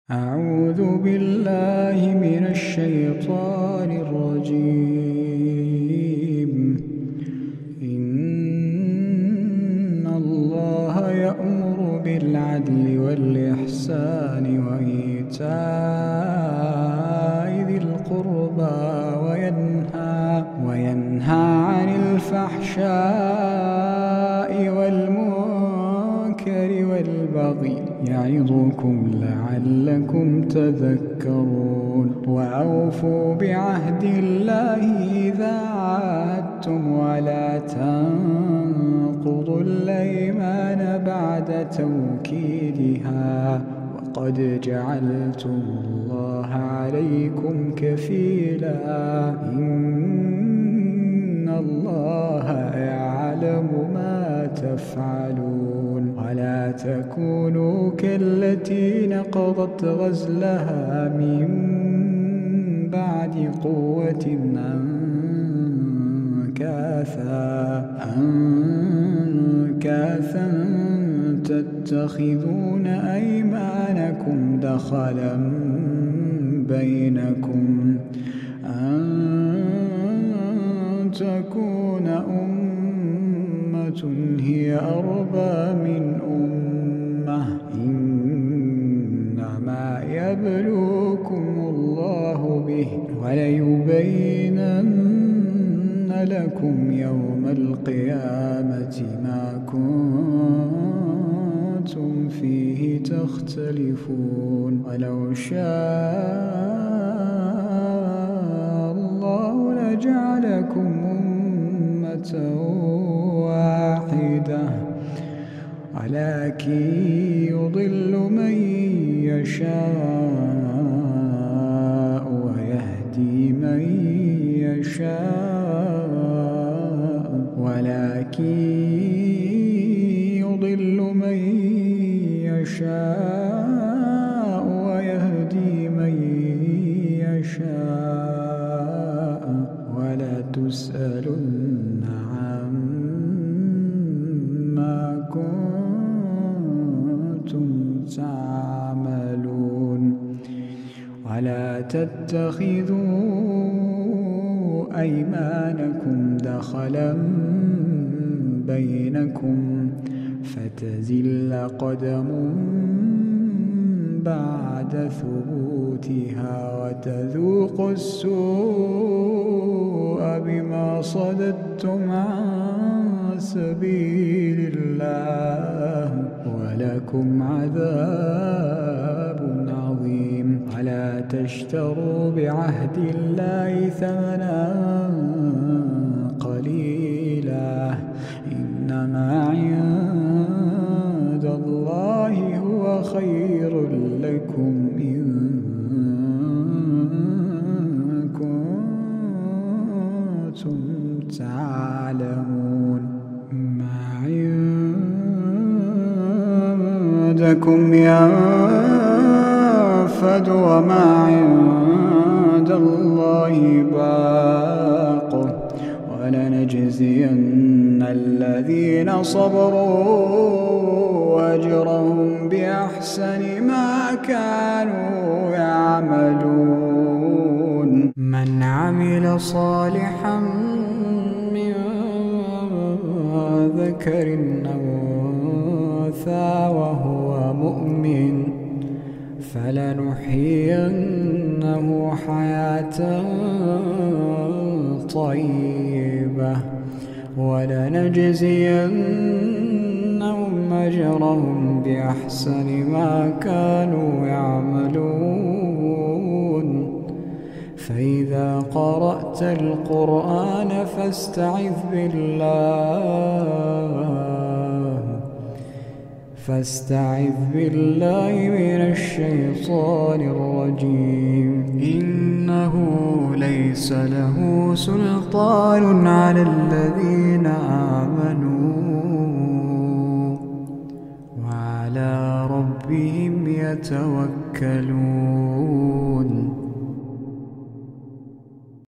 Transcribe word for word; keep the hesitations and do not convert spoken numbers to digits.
أعوذ بالله من الشيطان الرجيم. إن الله يأمر بالعدل والإحسان وإيتاء ذي القربى وينهى, وينهى عن الفحشاء والمنكر والبغي يعظكم لعلكم تذكرون. وأوفوا بعهد الله إذا عاهدتم ولا تنقضوا الأيمان بعد توكيدها وقد جعلتم الله عليكم كفيلا. إن الله يعلم ما تفعلون. ولا تكونوا كالتي نقضت غزلها من بعد قوة أنكاثا أنكاثا تتخذون أيمانكم دخلا بينكم أن تكون أمة هي أربى من أمة إنما يبلوكم الله به وليبينن لكم يوم القيامة ما كنتم فيه تختلفون. ولو شاء الله لجعلكم أمة واحدة ولكن يضل من يشاء ويهدي من يشاء ولكن يضل من يشاء ويهدي من يشاء ولا تسألن عما كنتم تعملون. ولا تتخذوا أيمانكم دخلا بينكم فتزل قدم بعد ثبوتها وتذوقوا السوء بما صددتم عن سبيل الله ولكم عذاب عظيم. ولا تشتروا بعهد الله ثمنا قليلا إنما عند الله هو خير لكم إن كنتم تعلمون. ما عندكم ينفد وما عند الله باق ولنجزين الذين صبروا أجرهم بأحسن ما كانوا يعملون. من عمل صالحا من ذكر أو أنثى وهو مؤمن فلنحيينه حياة طيبة ولنجزينهم أجرهم بأحسن ما كانوا يعملون. فإذا قرأت القرآن فاستعذ بالله فاستعذ بالله من الشيطان الرجيم. إنه ليس له سلطان على الذين آمنوا وعلى ربهم يتوكلون.